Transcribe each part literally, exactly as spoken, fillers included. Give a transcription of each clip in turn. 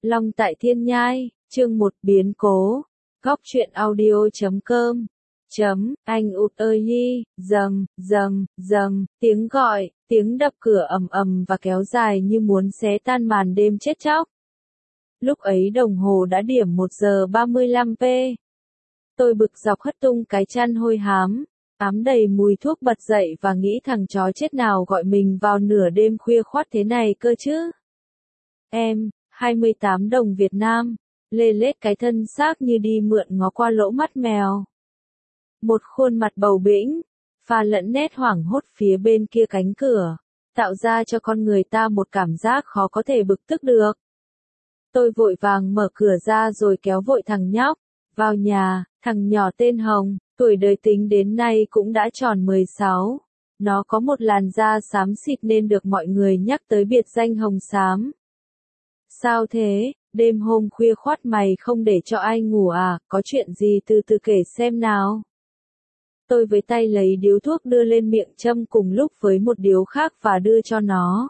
Long tại Thiên Nhai, chương một biến cố. Góc truyện audio chấm com. Chấm, anh ụt ơi nhi, dầm, dầm, dầm, tiếng gọi, tiếng đập cửa ầm ầm và kéo dài như muốn xé tan màn đêm chết chóc. Lúc ấy đồng hồ đã điểm một giờ ba mươi lăm p. Tôi bực dọc hất tung cái chăn hôi hám, ám đầy mùi thuốc bật dậy và nghĩ thằng chó chết nào gọi mình vào nửa đêm khuya khoắt thế này cơ chứ. Em, hai mươi tám đồng Việt Nam, lê lết cái thân xác như đi mượn ngó qua lỗ mắt mèo. Một khuôn mặt bầu bĩnh, pha lẫn nét hoảng hốt phía bên kia cánh cửa, tạo ra cho con người ta một cảm giác khó có thể bực tức được. Tôi vội vàng mở cửa ra rồi kéo vội thằng nhóc vào nhà. Thằng nhỏ tên Hồng, tuổi đời tính đến nay cũng đã tròn mười sáu. Nó có một làn da xám xịt nên được mọi người nhắc tới biệt danh Hồng Xám. Sao thế, đêm hôm khuya khoắt mày không để cho ai ngủ à, có chuyện gì từ từ kể xem nào. Tôi với tay lấy điếu thuốc đưa lên miệng châm cùng lúc với một điếu khác và đưa cho nó.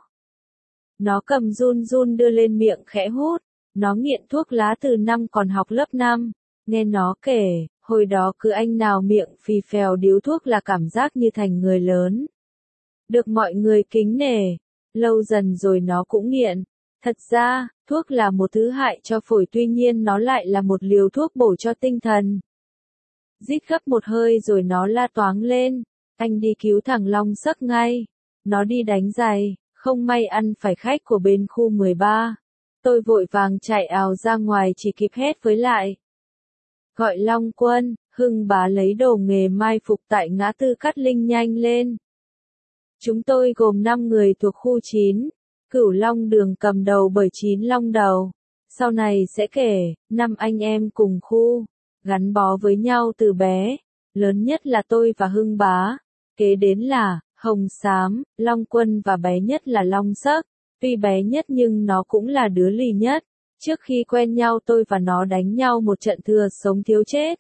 Nó cầm run run đưa lên miệng khẽ hút, nó nghiện thuốc lá từ năm còn học lớp năm. Nghe nó kể, hồi đó cứ anh nào miệng phì phèo điếu thuốc là cảm giác như thành người lớn. Được mọi người kính nể, lâu dần rồi nó cũng nghiện. Thật ra, thuốc là một thứ hại cho phổi tuy nhiên nó lại là một liều thuốc bổ cho tinh thần. Rít gấp một hơi rồi nó la toáng lên, anh đi cứu thằng Long Sắc ngay. Nó đi đánh giày, không may ăn phải khách của bên khu mười ba. Tôi vội vàng chạy ào ra ngoài chỉ kịp hét với lại. Gọi Long Quân, Hưng Bá lấy đồ nghề mai phục tại ngã tư Cát Linh nhanh lên. Chúng tôi gồm năm người thuộc khu chín, Cửu Long Đường cầm đầu bởi chín Long Đầu. Sau này sẽ kể, năm anh em cùng khu, gắn bó với nhau từ bé, lớn nhất là tôi và Hưng Bá, kế đến là Hồng Xám, Long Quân và bé nhất là Long Sắc, tuy bé nhất nhưng nó cũng là đứa lì nhất. Trước khi quen nhau tôi và nó đánh nhau một trận thừa sống thiếu chết.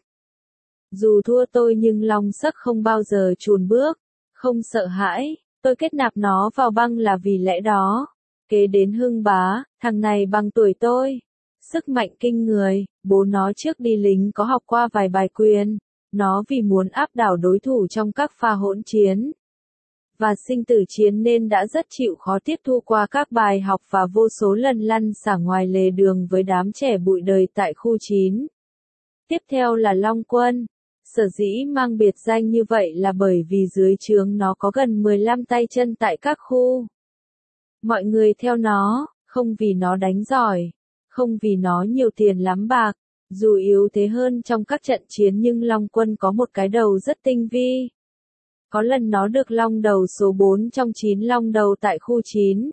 Dù thua tôi nhưng Long Sắc không bao giờ chùn bước, không sợ hãi, tôi kết nạp nó vào băng là vì lẽ đó. Kế đến Hưng Bá, thằng này bằng tuổi tôi, sức mạnh kinh người, bố nó trước đi lính có học qua vài bài quyền, nó vì muốn áp đảo đối thủ trong các pha hỗn chiến và sinh tử chiến nên đã rất chịu khó tiếp thu qua các bài học và vô số lần lăn xả ngoài lề đường với đám trẻ bụi đời tại khu chín. Tiếp theo là Long Quân. Sở dĩ mang biệt danh như vậy là bởi vì dưới trướng nó có gần mười lăm tay chân tại các khu. Mọi người theo nó, không vì nó đánh giỏi, không vì nó nhiều tiền lắm bạc, dù yếu thế hơn trong các trận chiến nhưng Long Quân có một cái đầu rất tinh vi. Có lần nó được Long Đầu số bốn trong chín Long Đầu tại khu chín.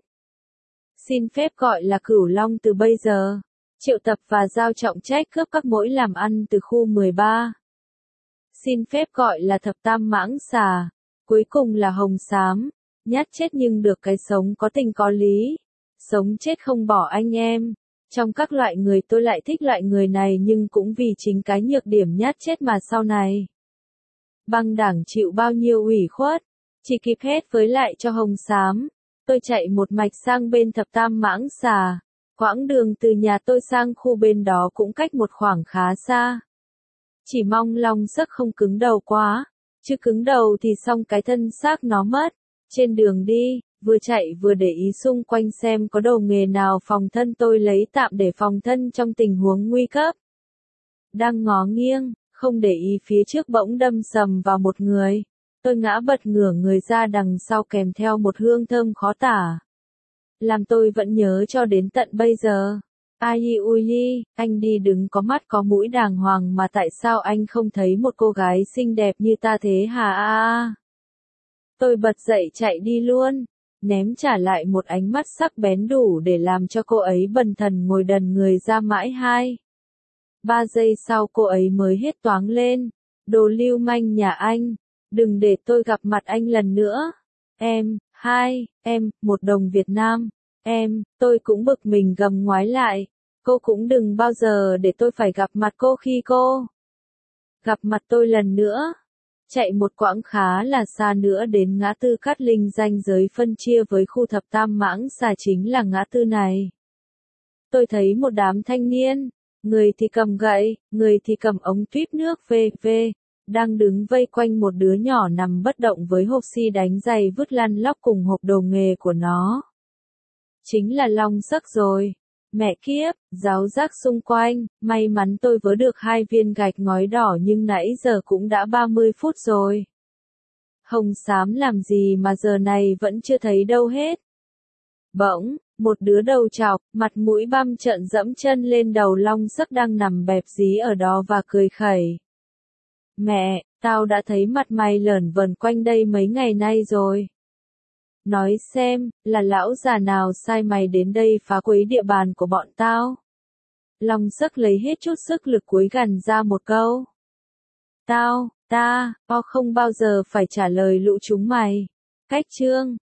Xin phép gọi là Cửu Long từ bây giờ. Triệu tập và giao trọng trách cướp các mỗi làm ăn từ khu mười ba. Xin phép gọi là Thập Tam Mãng Xà. Cuối cùng là Hồng Xám. Nhát chết nhưng được cái sống có tình có lý. Sống chết không bỏ anh em. Trong các loại người tôi lại thích loại người này nhưng cũng vì chính cái nhược điểm nhát chết mà sau này. Băng đảng chịu bao nhiêu ủy khuất, chỉ kịp hét với lại cho Hồng Xám. Tôi chạy một mạch sang bên Thập Tam Mãng Xà, quãng đường từ nhà tôi sang khu bên đó cũng cách một khoảng khá xa. Chỉ mong Long Sắc không cứng đầu quá, chứ cứng đầu thì xong cái thân xác nó mất. Trên đường đi, vừa chạy vừa để ý xung quanh xem có đồ nghề nào phòng thân tôi lấy tạm để phòng thân trong tình huống nguy cấp. Đang ngó nghiêng, không để ý phía trước bỗng đâm sầm vào một người. Tôi ngã bật ngửa người ra đằng sau kèm theo một hương thơm khó tả. Làm tôi vẫn nhớ cho đến tận bây giờ. Ai ui hi, anh đi đứng có mắt có mũi đàng hoàng mà tại sao anh không thấy một cô gái xinh đẹp như ta thế hả a à? Tôi bật dậy chạy đi luôn, ném trả lại một ánh mắt sắc bén đủ để làm cho cô ấy bần thần ngồi đần người ra mãi hai. Ba giây sau cô ấy mới hết toáng lên. Đồ lưu manh nhà anh, đừng để tôi gặp mặt anh lần nữa. Em, hai, em, một đồng Việt Nam. Em, tôi cũng bực mình gầm ngoái lại. Cô cũng đừng bao giờ để tôi phải gặp mặt cô khi cô gặp mặt tôi lần nữa. Chạy một quãng khá là xa nữa đến ngã tư Cát Linh ranh giới phân chia với khu Thập Tam Mãng Xà chính là ngã tư này. tôi thấy một đám thanh niên, người thì cầm gậy, người thì cầm ống tuýp nước vê vê, đang đứng vây quanh một đứa nhỏ nằm bất động với hộp xi đánh giày vứt lăn lóc cùng hộp đồ nghề của nó. Chính là Long Giấc rồi. Mẹ kiếp, ráo rác xung quanh, may mắn tôi vớ được hai viên gạch ngói đỏ nhưng nãy giờ cũng đã ba mươi phút rồi. Hồng xám làm gì mà giờ này vẫn chưa thấy đâu hết. Bỗng, một đứa đầu trọc, mặt mũi băm trợn dẫm chân lên đầu Long Giấc đang nằm bẹp dí ở đó và cười khẩy. Mẹ, tao đã thấy mặt mày lởn vởn quanh đây mấy ngày nay rồi. Nói xem, là lão già nào sai mày đến đây phá quấy địa bàn của bọn tao? Long Giấc lấy hết chút sức lực cúi gằn ra một câu. Tao, ta, tao không bao giờ phải trả lời lũ chúng mày. Cách chương.